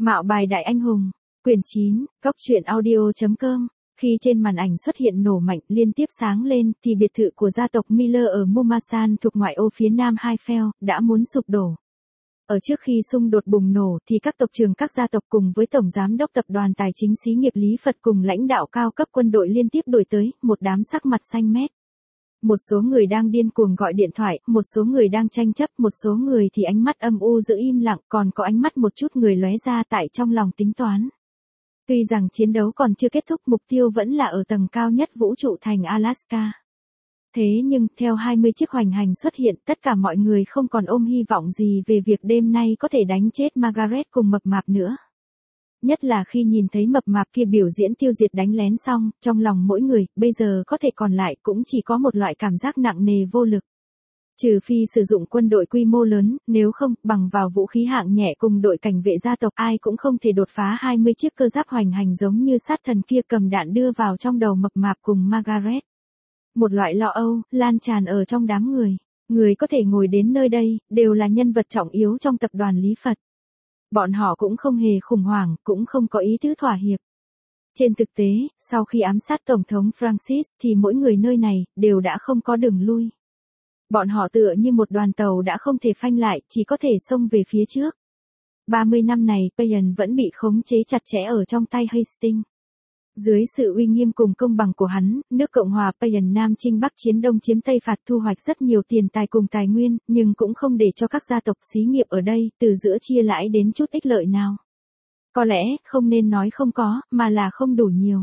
Mạo bài đại anh hùng, quyển 9, góc truyện audio.com. Khi trên màn ảnh xuất hiện nổ mạnh liên tiếp sáng lên thì biệt thự của gia tộc Miller ở Momasan thuộc ngoại ô phía nam Haifel đã muốn sụp đổ. Ở trước khi xung đột bùng nổ thì các tộc trưởng các gia tộc cùng với Tổng Giám đốc Tập đoàn Tài chính xí nghiệp Lý Phật cùng lãnh đạo cao cấp quân đội liên tiếp đuổi tới, một đám sắc mặt xanh mét. Một số người đang điên cuồng gọi điện thoại, một số người đang tranh chấp, một số người thì ánh mắt âm u giữ im lặng, còn có ánh mắt một chút người lóe ra tại trong lòng tính toán. Tuy rằng chiến đấu còn chưa kết thúc, mục tiêu vẫn là ở tầng cao nhất vũ trụ thành Alaska. Thế nhưng, theo 20 chiếc hoành hành xuất hiện, tất cả mọi người không còn ôm hy vọng gì về việc đêm nay có thể đánh chết Margaret cùng mập mạp nữa. Nhất là khi nhìn thấy mập mạp kia biểu diễn tiêu diệt đánh lén xong, trong lòng mỗi người, bây giờ có thể còn lại cũng chỉ có một loại cảm giác nặng nề vô lực. Trừ phi sử dụng quân đội quy mô lớn, nếu không, bằng vào vũ khí hạng nhẹ cùng đội cảnh vệ gia tộc ai cũng không thể đột phá 20 chiếc cơ giáp hoành hành giống như sát thần kia cầm đạn đưa vào trong đầu mập mạp cùng Margaret. Một loại lo âu, lan tràn ở trong đám người. Người có thể ngồi đến nơi đây, đều là nhân vật trọng yếu trong tập đoàn Lý Phật. Bọn họ cũng không hề khủng hoảng, cũng không có ý tứ thỏa hiệp. Trên thực tế, sau khi ám sát Tổng thống Francis thì mỗi người nơi này, đều đã không có đường lui. Bọn họ tựa như một đoàn tàu đã không thể phanh lại, chỉ có thể xông về phía trước. 30 năm này, Payan vẫn bị khống chế chặt chẽ ở trong tay Hastings. Dưới sự uy nghiêm cùng công bằng của hắn, nước Cộng hòa Payan Nam chinh Bắc chiến Đông chiếm Tây phạt thu hoạch rất nhiều tiền tài cùng tài nguyên, nhưng cũng không để cho các gia tộc xí nghiệp ở đây, từ giữa chia lãi đến chút ích lợi nào. Có lẽ, không nên nói không có, mà là không đủ nhiều.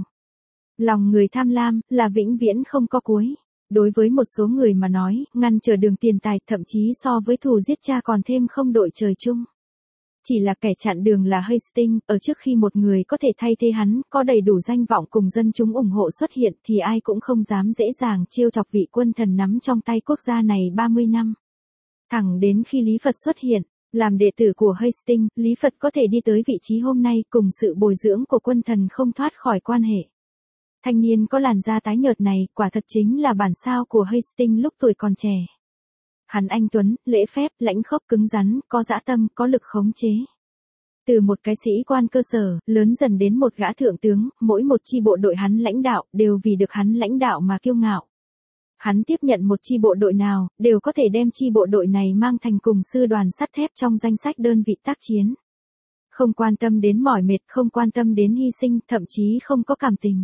Lòng người tham lam, là vĩnh viễn không có cuối. Đối với một số người mà nói, ngăn trở đường tiền tài thậm chí so với thù giết cha còn thêm không đội trời chung. Chỉ là kẻ chặn đường là Hastings, ở trước khi một người có thể thay thế hắn, có đầy đủ danh vọng cùng dân chúng ủng hộ xuất hiện thì ai cũng không dám dễ dàng trêu chọc vị quân thần nắm trong tay quốc gia này 30 năm. Thẳng đến khi Lý Phật xuất hiện, làm đệ tử của Hastings, Lý Phật có thể đi tới vị trí hôm nay cùng sự bồi dưỡng của quân thần không thoát khỏi quan hệ. Thanh niên có làn da tái nhợt này, quả thật chính là bản sao của Hastings lúc tuổi còn trẻ. Hắn anh tuấn, lễ phép, lãnh khốc cứng rắn, có dã tâm, có lực khống chế. Từ một cái sĩ quan cơ sở, lớn dần đến một gã thượng tướng, mỗi một chi bộ đội hắn lãnh đạo, đều vì được hắn lãnh đạo mà kiêu ngạo. Hắn tiếp nhận một chi bộ đội nào, đều có thể đem chi bộ đội này mang thành cùng sư đoàn sắt thép trong danh sách đơn vị tác chiến. Không quan tâm đến mỏi mệt, không quan tâm đến hy sinh, thậm chí không có cảm tình.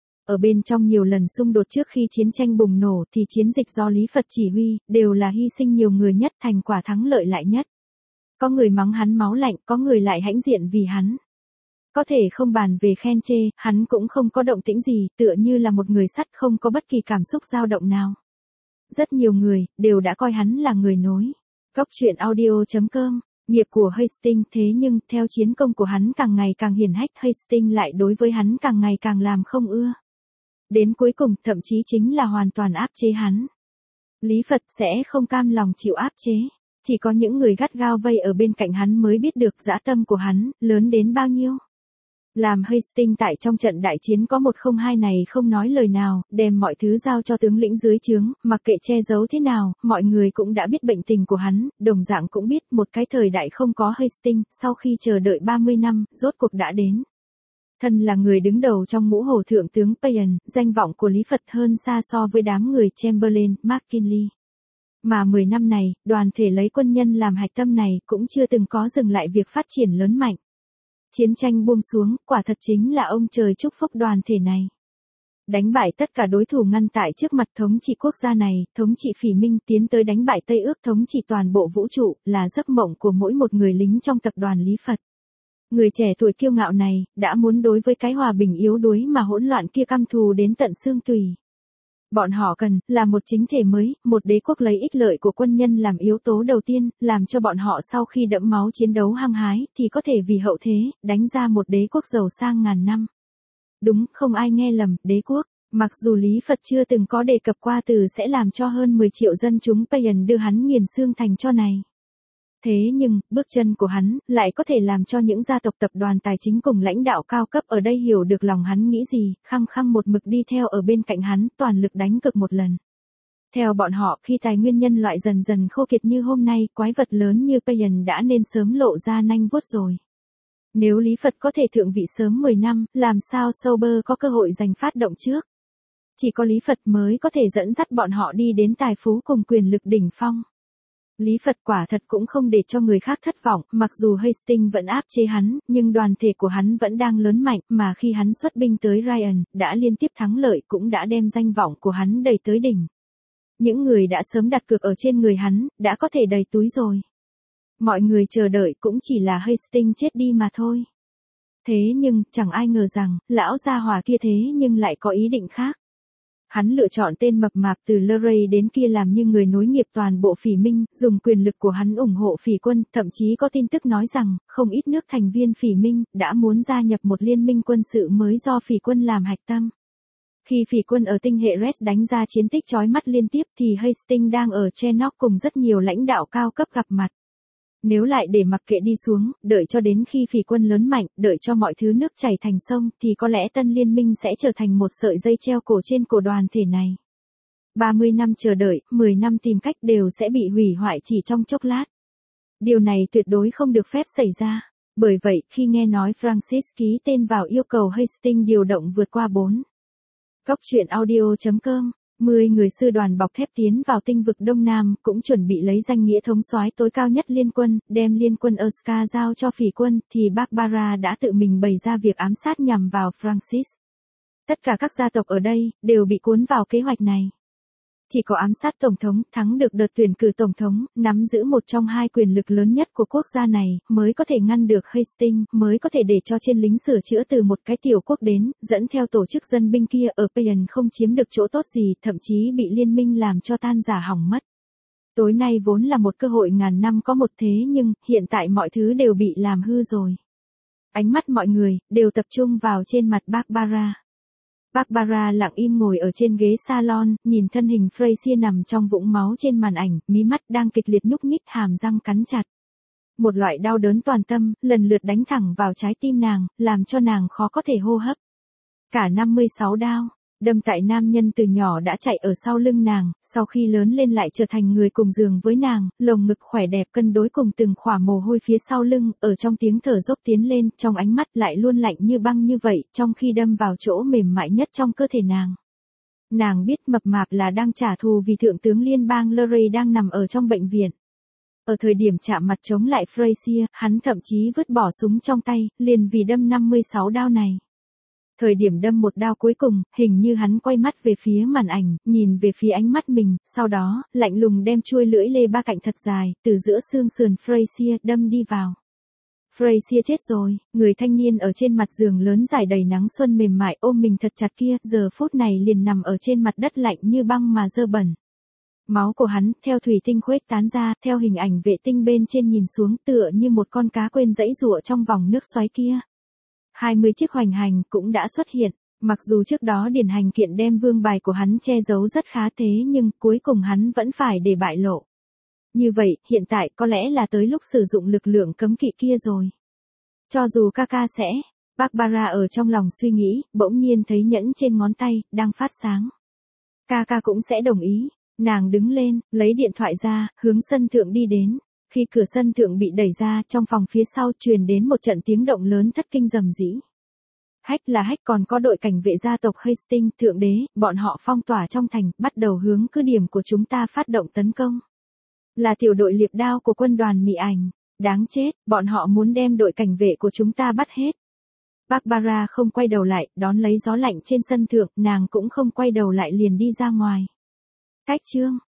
Ở bên trong nhiều lần xung đột trước khi chiến tranh bùng nổ thì chiến dịch do Lý Phật chỉ huy, đều là hy sinh nhiều người nhất, thành quả thắng lợi lại nhất. Có người mắng hắn máu lạnh, có người lại hãnh diện vì hắn. Có thể không bàn về khen chê, hắn cũng không có động tĩnh gì, tựa như là một người sắt không có bất kỳ cảm xúc dao động nào. Rất nhiều người, đều đã coi hắn là người nối. Góc truyện audio.com. Nghiệp của Hastings thế nhưng, theo chiến công của hắn càng ngày càng hiển hách, Hastings lại đối với hắn càng ngày càng làm không ưa. Đến cuối cùng, thậm chí chính là hoàn toàn áp chế hắn. Lý Phật sẽ không cam lòng chịu áp chế. Chỉ có những người gắt gao vây ở bên cạnh hắn mới biết được dã tâm của hắn, lớn đến bao nhiêu. Làm Hastings tại trong trận đại chiến có 102 này không nói lời nào, đem mọi thứ giao cho tướng lĩnh dưới trướng, mặc kệ che giấu thế nào, mọi người cũng đã biết bệnh tình của hắn, đồng dạng cũng biết một cái thời đại không có Hastings, sau khi chờ đợi 30 năm, rốt cuộc đã đến. Thân là người đứng đầu trong ngũ hổ thượng tướng Payan, danh vọng của Lý Phật hơn xa so với đám người Chamberlain, McKinley. Mà 10 năm này, đoàn thể lấy quân nhân làm hạch tâm này cũng chưa từng có dừng lại việc phát triển lớn mạnh. Chiến tranh buông xuống, quả thật chính là ông trời chúc phúc đoàn thể này. Đánh bại tất cả đối thủ ngăn tại trước mặt thống trị quốc gia này, thống trị phỉ Minh tiến tới đánh bại Tây ước thống trị toàn bộ vũ trụ, là giấc mộng của mỗi một người lính trong tập đoàn Lý Phật. Người trẻ tuổi kiêu ngạo này, đã muốn đối với cái hòa bình yếu đuối mà hỗn loạn kia căm thù đến tận xương tủy. Bọn họ cần, là một chính thể mới, một đế quốc lấy ích lợi của quân nhân làm yếu tố đầu tiên, làm cho bọn họ sau khi đẫm máu chiến đấu hăng hái, thì có thể vì hậu thế, đánh ra một đế quốc giàu sang ngàn năm. Đúng, không ai nghe lầm, đế quốc. Mặc dù Lý Phật chưa từng có đề cập qua từ sẽ làm cho hơn 10 triệu dân chúng Payan đưa hắn nghiền xương thành tro này. Thế nhưng, bước chân của hắn, lại có thể làm cho những gia tộc tập đoàn tài chính cùng lãnh đạo cao cấp ở đây hiểu được lòng hắn nghĩ gì, khăng khăng một mực đi theo ở bên cạnh hắn, toàn lực đánh cực một lần. Theo bọn họ, khi tài nguyên nhân loại dần dần khô kiệt như hôm nay, quái vật lớn như Payan đã nên sớm lộ ra nanh vuốt rồi. Nếu Lý Phật có thể thượng vị sớm 10 năm, làm sao Sober có cơ hội giành phát động trước? Chỉ có Lý Phật mới có thể dẫn dắt bọn họ đi đến tài phú cùng quyền lực đỉnh phong. Lý Phật quả thật cũng không để cho người khác thất vọng, mặc dù Hastings vẫn áp chế hắn, nhưng đoàn thể của hắn vẫn đang lớn mạnh, mà khi hắn xuất binh tới Ryan, đã liên tiếp thắng lợi cũng đã đem danh vọng của hắn đẩy tới đỉnh. Những người đã sớm đặt cược ở trên người hắn, đã có thể đầy túi rồi. Mọi người chờ đợi cũng chỉ là Hastings chết đi mà thôi. Thế nhưng, chẳng ai ngờ rằng, lão gia hỏa kia thế nhưng lại có ý định khác. Hắn lựa chọn tên mập mạp từ Luray đến kia làm như người nối nghiệp toàn bộ Phỉ Minh, dùng quyền lực của hắn ủng hộ Phỉ quân, thậm chí có tin tức nói rằng, không ít nước thành viên Phỉ Minh, đã muốn gia nhập một liên minh quân sự mới do Phỉ quân làm hạch tâm. Khi Phỉ quân ở tinh hệ Res đánh ra chiến tích chói mắt liên tiếp thì Hastings đang ở Trenok cùng rất nhiều lãnh đạo cao cấp gặp mặt. Nếu lại để mặc kệ đi xuống, đợi cho đến khi Phỉ quân lớn mạnh, đợi cho mọi thứ nước chảy thành sông, thì có lẽ tân liên minh sẽ trở thành một sợi dây treo cổ trên cổ đoàn thể này. 30 năm chờ đợi, 10 năm tìm cách đều sẽ bị hủy hoại chỉ trong chốc lát. Điều này tuyệt đối không được phép xảy ra. Bởi vậy, khi nghe nói Francis ký tên vào yêu cầu Hastings điều động vượt qua 4. Góc truyện audio.com 10 người sư đoàn bọc thép tiến vào tinh vực Đông Nam, cũng chuẩn bị lấy danh nghĩa thống soái tối cao nhất liên quân, đem liên quân Oscar giao cho Phỉ quân, thì Barbara đã tự mình bày ra việc ám sát nhằm vào Francis. Tất cả các gia tộc ở đây, đều bị cuốn vào kế hoạch này. Chỉ có ám sát tổng thống, thắng được đợt tuyển cử tổng thống, nắm giữ một trong hai quyền lực lớn nhất của quốc gia này, mới có thể ngăn được Hastings, mới có thể để cho trên lính sửa chữa từ một cái tiểu quốc đến, dẫn theo tổ chức dân binh kia ở Payan không chiếm được chỗ tốt gì, thậm chí bị liên minh làm cho tan rã hỏng mất. Tối nay vốn là một cơ hội ngàn năm có một thế nhưng, hiện tại mọi thứ đều bị làm hư rồi. Ánh mắt mọi người, đều tập trung vào trên mặt Barbara. Barbara lặng im ngồi ở trên ghế salon, nhìn thân hình Frazier nằm trong vũng máu trên màn ảnh, mí mắt đang kịch liệt nhúc nhích, hàm răng cắn chặt. Một loại đau đớn toàn tâm, lần lượt đánh thẳng vào trái tim nàng, làm cho nàng khó có thể hô hấp. Cả 56 đao, đâm tại nam nhân từ nhỏ đã chạy ở sau lưng nàng, sau khi lớn lên lại trở thành người cùng giường với nàng, lồng ngực khỏe đẹp cân đối cùng từng khỏa mồ hôi phía sau lưng, ở trong tiếng thở dốc tiến lên, trong ánh mắt lại luôn lạnh như băng như vậy, trong khi đâm vào chỗ mềm mại nhất trong cơ thể nàng. Nàng biết mập mạp là đang trả thù vì thượng tướng liên bang Luray đang nằm ở trong bệnh viện. Ở thời điểm chạm mặt chống lại Frazier, hắn thậm chí vứt bỏ súng trong tay, liền vì đâm 56 đao này. Thời điểm đâm một đao cuối cùng, hình như hắn quay mắt về phía màn ảnh, nhìn về phía ánh mắt mình, sau đó, lạnh lùng đem chuôi lưỡi lê ba cạnh thật dài, từ giữa xương sườn Frazier đâm đi vào. Frazier chết rồi, người thanh niên ở trên mặt giường lớn dài đầy nắng xuân mềm mại ôm mình thật chặt kia, giờ phút này liền nằm ở trên mặt đất lạnh như băng mà dơ bẩn. Máu của hắn, theo thủy tinh khuếch tán ra, theo hình ảnh vệ tinh bên trên nhìn xuống tựa như một con cá quên giãy giụa trong vòng nước xoáy kia. 20 chiếc hoành hành cũng đã xuất hiện, mặc dù trước đó điển hành kiện đem vương bài của hắn che giấu rất khá thế nhưng cuối cùng hắn vẫn phải để bại lộ. Như vậy, hiện tại có lẽ là tới lúc sử dụng lực lượng cấm kỵ kia rồi. Cho dù Kaka sẽ, Barbara ở trong lòng suy nghĩ, bỗng nhiên thấy nhẫn trên ngón tay, đang phát sáng. Kaka cũng sẽ đồng ý, nàng đứng lên, lấy điện thoại ra, hướng sân thượng đi đến. Khi cửa sân thượng bị đẩy ra, trong phòng phía sau truyền đến một trận tiếng động lớn thất kinh rầm rĩ. Hách là Hách, còn có đội cảnh vệ gia tộc Hastings, thượng đế, bọn họ phong tỏa trong thành, bắt đầu hướng cứ điểm của chúng ta phát động tấn công. Là tiểu đội liệp đao của quân đoàn Mỹ Ảnh. Đáng chết, bọn họ muốn đem đội cảnh vệ của chúng ta bắt hết. Barbara không quay đầu lại, đón lấy gió lạnh trên sân thượng, nàng cũng không quay đầu lại liền đi ra ngoài. Cách chương